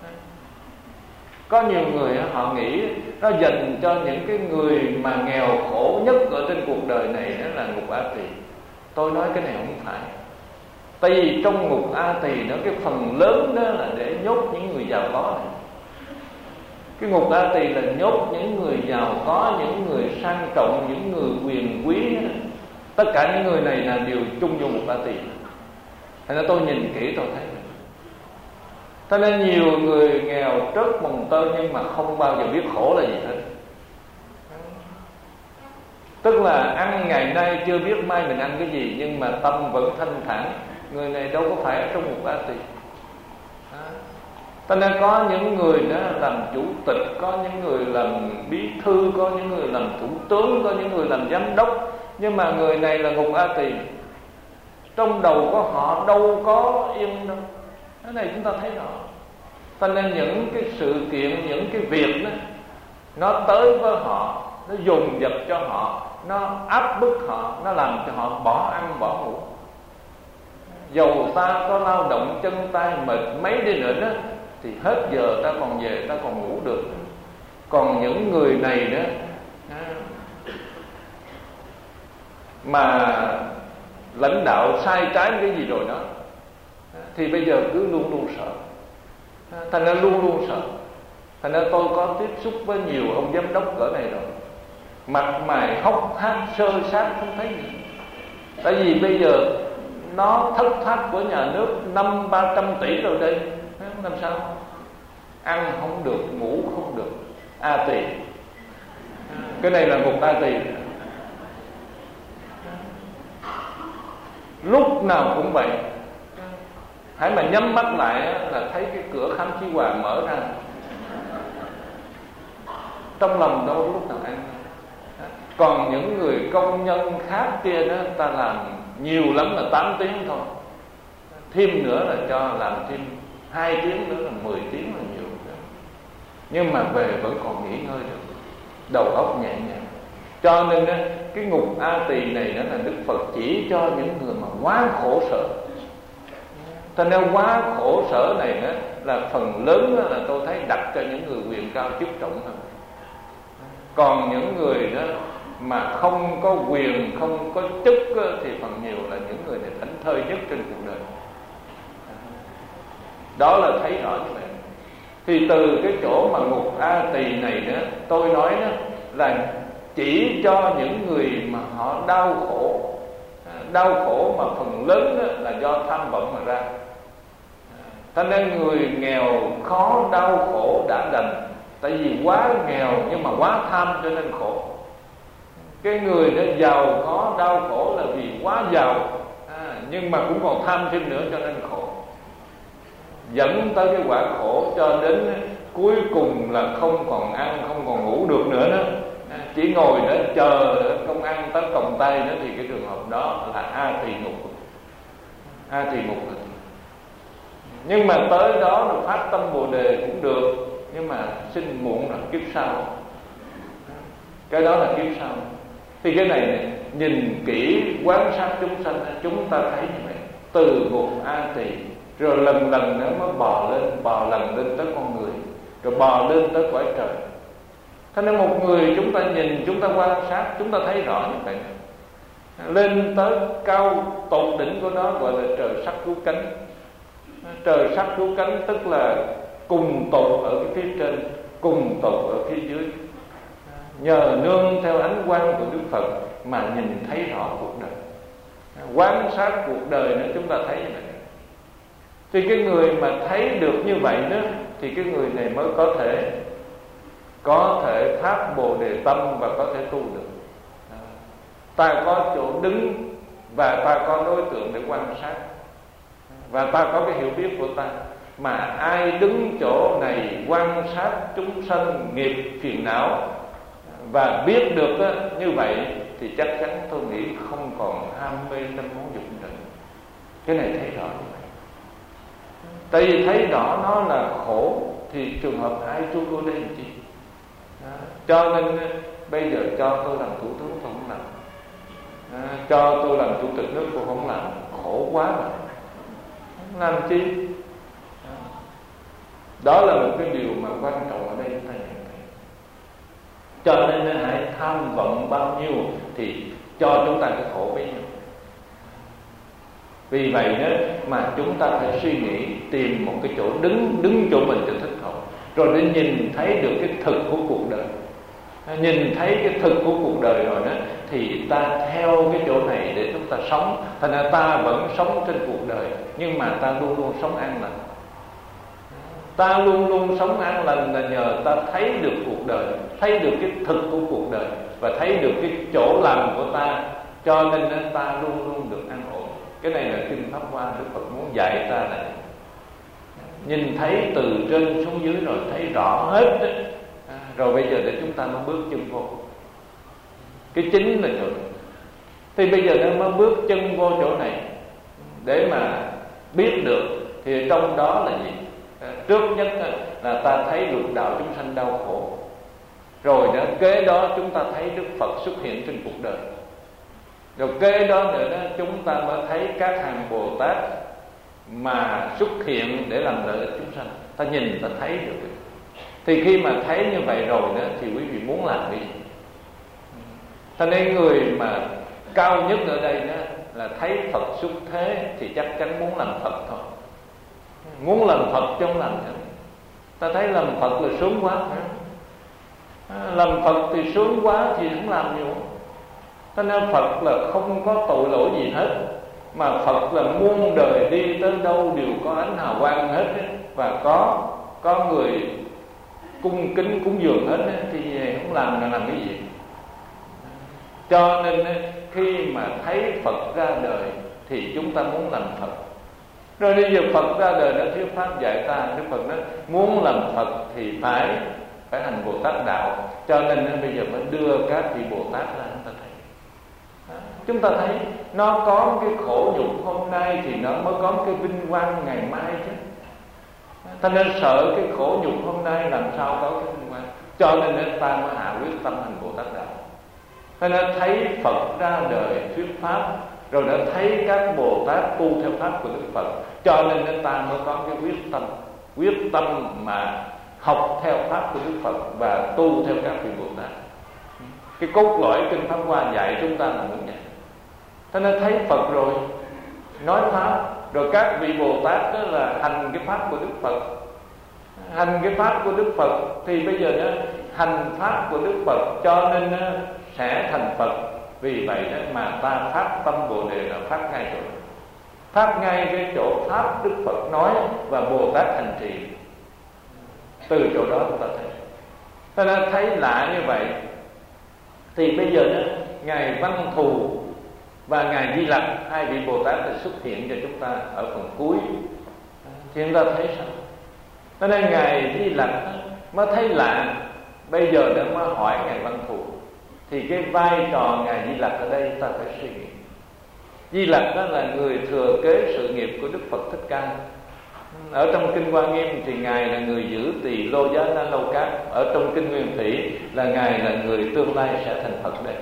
có nhiều người họ nghĩ nó dành cho những cái người mà nghèo khổ nhất ở trên cuộc đời này, đó là ngục A Tỳ. Tôi nói cái này không phải. Tại vì trong ngục A Tỳ nó cái phần lớn đó là để nhốt những người giàu có này. Cái ngục A Tỳ là nhốt những người giàu có, những người sang trọng, những người quyền quý. Tất cả những người này là đều chung vô ngục A Tỳ. Thành ra tôi nhìn kỹ tôi thấy, cho nên nhiều người nghèo trớt mồng tơ nhưng mà không bao giờ biết khổ là gì hết. Tức là ăn ngày nay chưa biết mai mình ăn cái gì, nhưng mà tâm vẫn thanh thản. Người này đâu có phải ở trong ngục A Tỳ. Cho nên có những người đó làm chủ tịch, có những người làm bí thư, có những người làm thủ tướng, có những người làm giám đốc, nhưng mà người này là ngục A Tỳ. Trong đầu của họ đâu có yên đâu. Cái này chúng ta thấy rõ. Cho nên những cái sự kiện, những cái việc đó, nó tới với họ, nó dồn dập cho họ, nó áp bức họ, nó làm cho họ bỏ ăn bỏ ngủ. Dầu ta có lao động chân tay mệt mấy đi nữa đó, thì hết giờ ta còn về, ta còn ngủ được. Còn những người này đó mà lãnh đạo sai trái cái gì rồi đó, thì bây giờ cứ luôn luôn sợ. Thành ra luôn luôn sợ. Thành ra tôi có tiếp xúc với nhiều ông giám đốc cỡ này rồi, mặt mày hốc hác sơ sát không thấy gì. Tại vì bây giờ nó thất thoát của nhà nước năm ba trăm tỷ rồi đây, làm sao ăn không được, ngủ không được, a tỳ. Cái này là một a tỳ, lúc nào cũng vậy. Hãy mà nhắm mắt lại là thấy cái cửa khám chí hòa mở ra, trong lòng đâu lúc nào ăn. Còn những người công nhân khác kia đó, ta làm nhiều lắm là tám tiếng thôi, thêm nữa là cho làm thêm hai tiếng nữa là mười tiếng là nhiều. Nhưng mà về vẫn còn nghỉ ngơi được, đầu óc nhẹ nhàng. Cho nên đó, cái ngục A Tỳ này đó là Đức Phật chỉ cho những người mà quá khổ sở. Cho nên quá khổ sở này đó, là phần lớn đó là tôi thấy đặt cho những người quyền cao chức trọng hơn. Còn những người đó mà không có quyền, không có chức thì phần nhiều là những người này thảnh thơi nhất trên cuộc đời. Đó là thấy rõ như vậy. Thì từ cái chỗ mà ngục A Tỳ này đó, tôi nói đó là chỉ cho những người mà họ đau khổ. Đau khổ mà phần lớn là do tham vọng mà ra. Cho nên người nghèo khó đau khổ đã đành, tại vì quá nghèo nhưng mà quá tham cho nên khổ. Cái người đó giàu có đau khổ là vì quá giàu, à, nhưng mà cũng còn tham thêm nữa cho nên khổ, dẫn tới cái quả khổ, cho đến cuối cùng là không còn ăn, không còn ngủ được nữa đó, à, chỉ ngồi đó chờ công ăn tới còng tay đó. Thì cái trường hợp đó là A Tỳ ngục. A Tỳ ngục. Nhưng mà tới đó là phát tâm Bồ Đề cũng được, nhưng mà xin muộn là kiếp sau. Cái đó là kiếp sau. Thì cái này, này nhìn kỹ quan sát chúng sanh, chúng ta thấy như vậy. Từ ngục A Tỳ rồi lần lần nữa mới bò lên, bò lần lên tới con người, rồi bò lên tới cõi trời. Thế nên một người chúng ta nhìn, chúng ta quan sát, chúng ta thấy rõ như vậy. Lên tới cao tột đỉnh của nó gọi là trời sắc cứu cánh. Trời sắc cứu cánh tức là cùng tột ở cái phía trên, cùng tột ở phía dưới. Nhờ nương theo ánh quang của Đức Phật mà nhìn thấy rõ cuộc đời, quan sát cuộc đời nữa chúng ta thấy như vậy. Thì cái người mà thấy được như vậy đó, thì cái người này mới có thể có thể phát Bồ Đề tâm và có thể tu được. Ta có chỗ đứng và ta có đối tượng để quan sát, và ta có cái hiểu biết của ta. Mà ai đứng chỗ này quan sát chúng sanh nghiệp phiền não và biết được đó, như vậy thì chắc chắn tôi nghĩ không còn ham mê tâm muốn dục nữa. Cái này thấy rõ như vậy. Tại vì thấy rõ nó là khổ thì trường hợp ai chú tôi đây làm chi? À, cho nên bây giờ cho tôi làm thủ tướng tôi không làm, à, cho tôi làm chủ tịch nước tôi không làm, khổ quá mà làm chi? À, đó là một cái điều mà quan trọng ở đây chúng ta nhận thấy. Cho nên hãy tham vọng bao nhiêu thì cho chúng ta cái khổ bấy nhiêu. Vì vậy đó mà chúng ta phải suy nghĩ, tìm một cái chỗ đứng đứng chỗ mình cho thích hợp, rồi để nhìn thấy được cái thực của cuộc đời. Nhìn thấy cái thực của cuộc đời rồi đó thì ta theo cái chỗ này để chúng ta sống. Thành ra ta vẫn sống trên cuộc đời, nhưng mà ta luôn luôn sống an lành. Ta luôn luôn sống an lành là nhờ ta thấy được cuộc đời, thấy được cái thực của cuộc đời, và thấy được cái chỗ làm của ta. Cho nên ta luôn luôn được an ổn. Cái này là Kinh Pháp Hoa Đức Phật muốn dạy ta là nhìn thấy từ trên xuống dưới rồi thấy rõ hết đó. À, rồi bây giờ để chúng ta mới bước chân vô. Cái chính là chỗ này. Thì bây giờ nó mới bước chân vô chỗ này để mà biết được. Thì trong đó là gì? À, trước nhất là ta thấy lục đạo chúng sanh đau khổ. Rồi đó, kế đó chúng ta thấy Đức Phật xuất hiện trên cuộc đời. Rồi kế đó nữa đó, chúng ta mới thấy các hàng Bồ Tát mà xuất hiện để làm lợi ích chúng sanh. Ta nhìn, ta thấy được. Thì khi mà thấy như vậy rồi đó, thì quý vị muốn làm cái gì? Cho nên người mà cao nhất ở đây đó là thấy Phật xuất thế thì chắc chắn muốn làm Phật thôi. Muốn làm Phật chứ không làm nữa. Ta thấy làm Phật là sướng quá, làm Phật thì sướng quá thì không làm nhiều. Cho nên Phật là không có tội lỗi gì hết, mà Phật là muôn đời đi tới đâu đều có ánh hào quang hết ấy. Và có có người cung kính cúng dường hết ấy. Thì không làm là làm cái gì? Cho nên khi mà thấy Phật ra đời thì chúng ta muốn làm Phật. Rồi bây giờ Phật ra đời đã thuyết pháp dạy ta, Đức Phật nói muốn làm Phật thì phải phải hành Bồ Tát đạo. Cho nên bây giờ mới đưa các vị Bồ Tát ra chúng ta thấy. Chúng ta thấy nó có cái khổ nhục hôm nay thì nó mới có cái vinh quang ngày mai chứ. Ta nên sợ cái khổ nhục hôm nay làm sao có cái vinh quang. Cho nên ta mới hạ quyết tâm hành Bồ Tát đạo. Ta nên thấy Phật ra đời thuyết pháp, rồi đã thấy các Bồ Tát tu theo pháp của Đức Phật. Cho nên ta mới có cái quyết tâm, quyết tâm mà học theo pháp của Đức Phật và tu theo các vị Bồ Tát. Cái cốt lõi kinh Pháp Hoa dạy chúng ta là muốn vậy. Ta nên thấy Phật rồi nói pháp, rồi các vị Bồ Tát đó là hành cái pháp của Đức Phật. Hành cái pháp của Đức Phật thì bây giờ đó, hành pháp của Đức Phật cho nên đó, sẽ thành Phật. Vì vậy đó mà ta phát tâm Bồ Đề là phát ngay chỗ đó. Phát ngay cái chỗ pháp Đức Phật nói và Bồ Tát hành trì. Từ chỗ đó chúng ta thấy. Ta nên thấy lạ như vậy thì bây giờ đó Ngài Văn Thù và Ngài Di Lặc, hai vị Bồ Tát đã xuất hiện cho chúng ta ở phần cuối. Thì chúng ta thấy sao? Cho nên Ngài Di Lặc mới thấy lạ. Bây giờ đã mới hỏi Ngài Văn Thù. Thì cái vai trò Ngài Di Lặc ở đây ta phải suy nghĩ. Di Lặc đó là người thừa kế sự nghiệp của Đức Phật Thích Ca. Ở trong kinh Hoa Nghiêm thì Ngài là người giữ tỳ lô giá na lâu cát. Ở trong kinh Nguyên Thủy là Ngài là người tương lai sẽ thành Phật đây.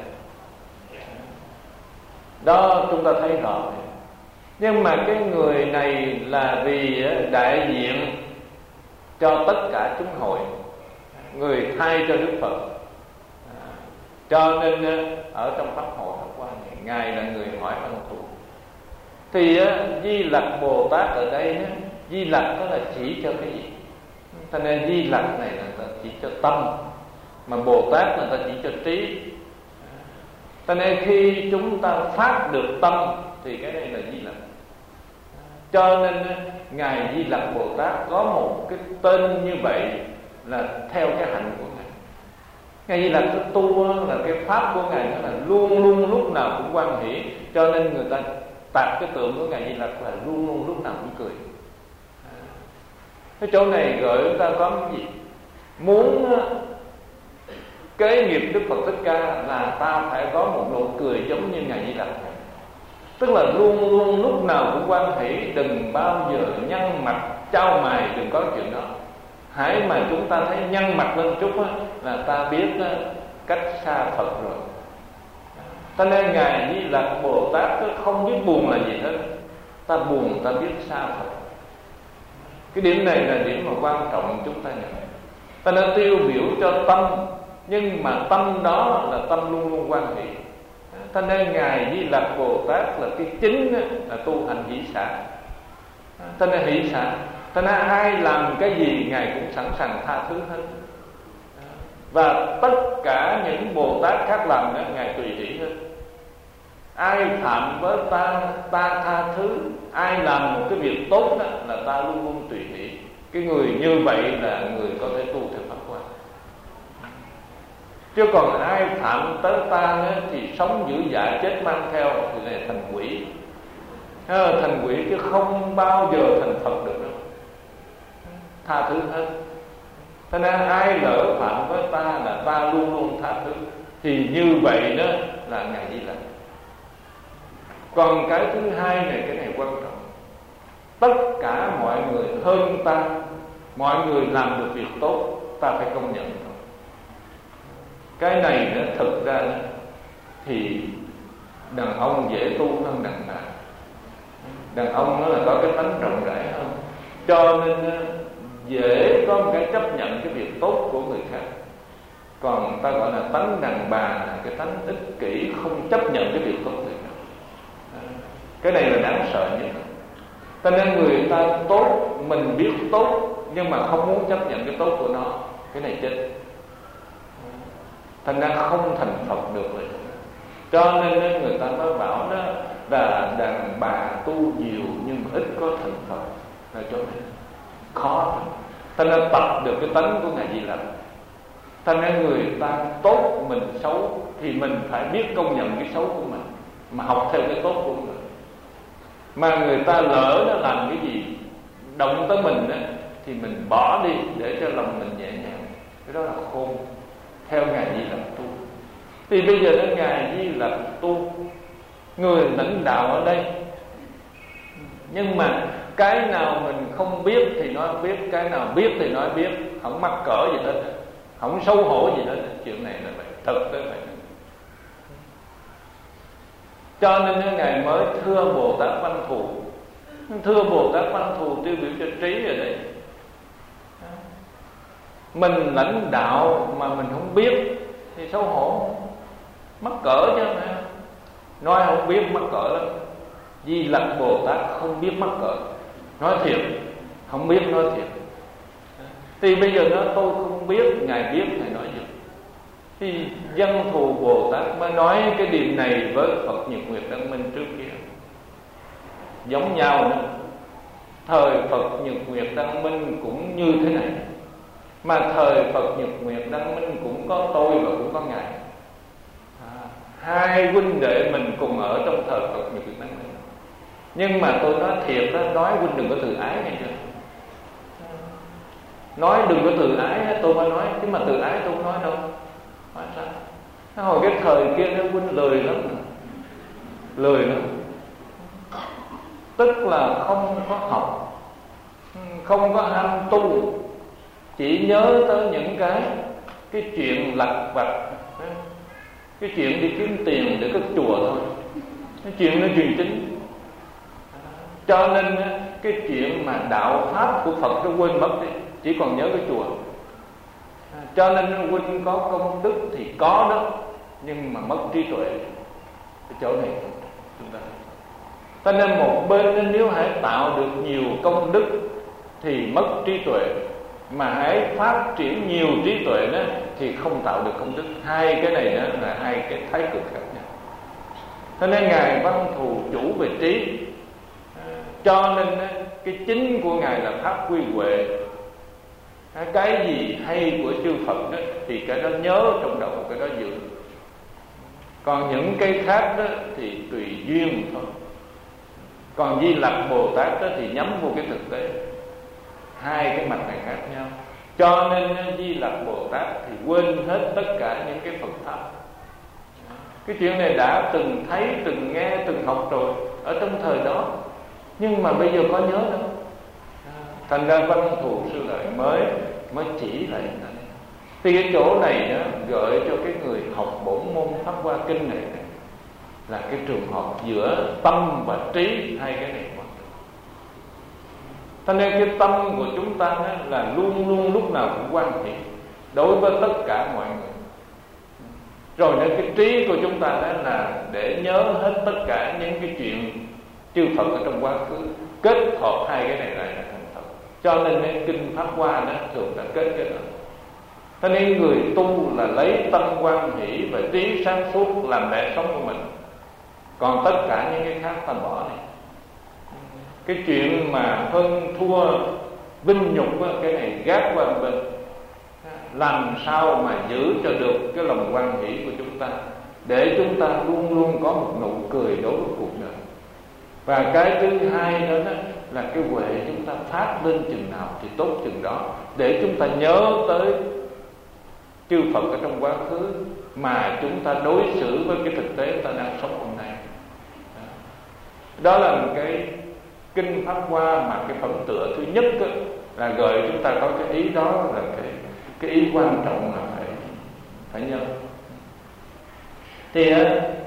Đó chúng ta thấy rõ. Nhưng mà cái người này là vì đại diện cho tất cả chúng hội, người thay cho Đức Phật. Cho nên ở trong pháp hội Pháp Hoa này, Ngài là người hỏi Văn Thù. Thì Di Lặc Bồ Tát ở đây, Di Lặc đó là chỉ cho cái gì? Cho nên Di Lặc này là chỉ cho tâm, mà Bồ Tát là ta chỉ cho trí. Cho nên khi chúng ta phát được tâm thì cái này là Di Lặc. Cho nên Ngài Di Lặc Bồ Tát có một cái tên như vậy là theo cái hạnh của Ngài. Ngài Di Lặc cái tu là cái pháp của Ngài nó là luôn luôn lúc nào cũng hoan hỷ. Cho nên người ta tạc cái tượng của Ngài Di Lặc là luôn luôn lúc nào cũng cười. Cái chỗ này gợi chúng ta có cái gì? Muốn kế nghiệp Đức Phật Thích Ca là ta phải có một nụ cười giống như Ngài Di Lặc. Tức là luôn luôn lúc nào cũng hoan hỷ, đừng bao giờ nhăn mặt trao mày, đừng có chuyện đó. Hãy mà chúng ta thấy nhăn mặt lên chút á, là ta biết á, cách xa Phật rồi. Ta nên Ngài Di Lặc Bồ Tát không biết buồn là gì hết. Ta buồn ta biết xa Phật. Cái điểm này là điểm mà quan trọng chúng ta nhận. Ta nên tiêu biểu cho tâm, nhưng mà tâm đó là tâm luôn luôn hoan hỷ. Ta nên Ngài Di Lặc Bồ Tát là cái chính là tu hành hỷ xả. Ta nên hỷ xả. Ta nên ai làm cái gì Ngài cũng sẵn sàng tha thứ hết. Và tất cả những Bồ Tát khác làm đó, Ngài tùy hỷ hết. Ai phạm với ta, ta tha thứ. Ai làm một cái việc tốt đó, là ta luôn luôn tùy hỷ. Cái người như vậy là người có thể tu theo Pháp Hoa. Chứ còn ai phạm tới ta nữa, thì sống dữ dạ chết mang theo thì này thành quỷ. à, Thành quỷ chứ không bao giờ thành Phật được đâu. Tha thứ hết. Thế nên ai lỡ phạm với ta là ta luôn luôn tha thứ. Thì như vậy đó là Ngài Di Lặc. Còn cái thứ hai này, cái này quan trọng. Tất cả mọi người hơn ta, mọi người làm được việc tốt, ta phải công nhận. Cái này nó thực ra thì đàn ông dễ tu hơn đàn bà. Đàn ông nó là có cái tánh rộng rãi hơn, cho nên dễ có một cái chấp nhận cái việc tốt của người khác. Còn ta gọi là tánh đàn bà là cái tánh ích kỷ, không chấp nhận cái việc tốt của người khác. Cái này là đáng sợ nhất. Cho nên người ta tốt, mình biết tốt nhưng mà không muốn chấp nhận cái tốt của nó, cái này chết. Thành ra không thành Phật được rồi. Cho nên người ta mới bảo đó là đàn bà tu nhiều nhưng mà ít có thành Phật, là chỗ này khó. Thành ra tập được cái tánh của Ngài Di Lặc. Thành ra người ta tốt, mình xấu thì mình phải biết công nhận cái xấu của mình, mà học theo cái tốt của mình. Mà người ta lỡ nó làm cái gì động tới mình đó, thì mình bỏ đi để cho lòng mình nhẹ nhàng. Cái đó là khôn. Theo Ngài Di Lặc tu. Thì bây giờ đó Ngài Di Lặc tu, người lãnh đạo ở đây. Nhưng mà cái nào mình không biết thì nói biết, cái nào biết thì nói biết, không mắc cỡ gì hết, không xấu hổ gì hết. Chuyện này là vậy, thật tới vậy. Cho nên Ngài mới thưa Bồ Tát Văn Thù. Thưa Bồ Tát Văn Thù tiêu biểu cho trí ở đây. Mình lãnh đạo mà mình không biết thì xấu hổ, mắc cỡ chứ mà. Nói không biết mắc cỡ lắm. Di Lặc Bồ Tát không biết mắc cỡ, nói thiệt, không biết nói thiệt. Thì bây giờ nó tôi không biết, Ngài biết, Ngài nói gì. Thì Văn Thù Bồ Tát mới nói cái điều này với Phật Nhật Nguyệt Đăng Minh trước kia, giống nhau nữa. Thời Phật Nhật Nguyệt Đăng Minh cũng như thế này, mà thời Phật Nhật Nguyệt Đăng Minh cũng có tôi và cũng có Ngài. à, Hai huynh đệ mình cùng ở trong thời Phật Nhật Nguyệt Đăng Minh. Nhưng mà tôi nói thiệt đó, nói huynh đừng có tự ái nghe chưa. Nói đừng có tự ái, tôi mới nói, chứ mà tự ái tôi không nói đâu. Nói sao? Hồi cái thời kia nó huynh lười lắm, lười lắm. Tức là không có học, không có ham tu, chỉ nhớ tới những cái cái chuyện lặt vặt, cái chuyện đi kiếm tiền để cất chùa thôi. Cái chuyện nó truyền chính. Cho nên cái chuyện mà đạo pháp của Phật nó quên mất đi, chỉ còn nhớ cái chùa. Cho nên huynh có công đức thì có đó, nhưng mà mất trí tuệ. Cái chỗ này chúng ta. Cho nên một bên nếu hãy tạo được nhiều công đức thì mất trí tuệ, mà hãy phát triển nhiều trí tuệ đó thì không tạo được công đức. Hai cái này đó là hai cái thái cực khác nhau. Cho nên Ngài Văn Thù chủ về trí, cho nên cái chính của Ngài là pháp quy huệ. Cái gì hay của chư Phật đó thì cái đó nhớ trong đầu, cái đó giữ. Còn những cái khác đó thì tùy duyên thôi. Còn Di Lặc Bồ Tát đó thì nhắm vô cái thực tế. Hai cái mặt này khác nhau. Cho nên Di Lặc Bồ Tát thì quên hết tất cả những cái Phật pháp. Cái chuyện này đã từng thấy, từng nghe, từng học rồi ở trong thời đó, nhưng mà bây giờ có nhớ đâu. Thành ra Văn Thù Sư Lợi mới mới chỉ lại này. Thì cái chỗ này đó, gợi cho cái người học bổn môn Pháp Hoa Kinh này, này là cái trường hợp giữa tâm và trí, hai cái này. Cho nên cái tâm của chúng ta đó là luôn luôn lúc nào cũng quan hệ đối với tất cả mọi người. Rồi nên cái trí của chúng ta đó là để nhớ hết tất cả những cái chuyện chư Phật ở trong quá khứ, kết hợp hai cái này lại là thành Phật. Cho nên cái kinh Pháp Hoa đó thường là kết cái đó. Cho nên người tu là lấy tâm quan hỷ và trí sáng suốt làm bệ sống của mình. Còn tất cả những cái khác ta bỏ này. Cái chuyện mà hơn thua vinh nhục đó, cái này gác qua một bên. Làm sao mà giữ cho được cái lòng quan hỷ của chúng ta, để chúng ta luôn luôn có một nụ cười đối với cuộc đời. Và cái thứ hai nữa đó là cái huệ chúng ta phát lên chừng nào thì tốt chừng đó, để chúng ta nhớ tới chư Phật ở trong quá khứ mà chúng ta đối xử với cái thực tế ta đang sống hôm nay. Đó là một cái kinh Pháp Hoa mà cái phẩm tựa thứ nhất đó, là gợi chúng ta có cái ý đó, là cái cái ý quan trọng là phải phải nhớ. Thì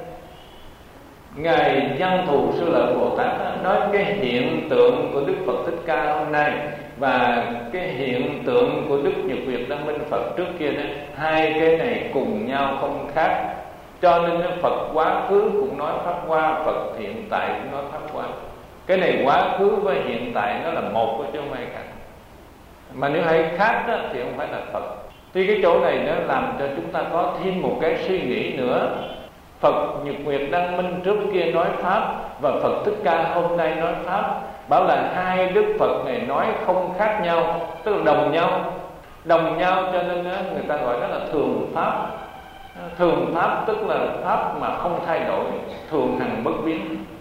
Ngài Văn Thù Sư Lợi Bồ Tát nói cái hiện tượng của Đức Phật Thích Ca hôm nay và cái hiện tượng của Đức Nhật Nguyệt Đăng Minh Phật trước kia đó, hai cái này cùng nhau không khác, Cho nên Phật quá khứ cũng nói pháp hoa, Phật hiện tại cũng nói pháp hoa. Cái này quá khứ với hiện tại nó là một chứ không ai khác. Mà nếu hay khác đó, thì không phải là Phật. Thì cái chỗ này nó làm cho chúng ta có thêm một cái suy nghĩ nữa. Phật Nhật Nguyệt Đăng Minh trước kia nói pháp, và Phật Thích Ca hôm nay nói pháp, bảo là hai Đức Phật này nói không khác nhau, tức là đồng nhau. Đồng nhau cho nên người ta gọi đó là thường pháp. Thường pháp tức là pháp mà không thay đổi, thường hằng bất biến.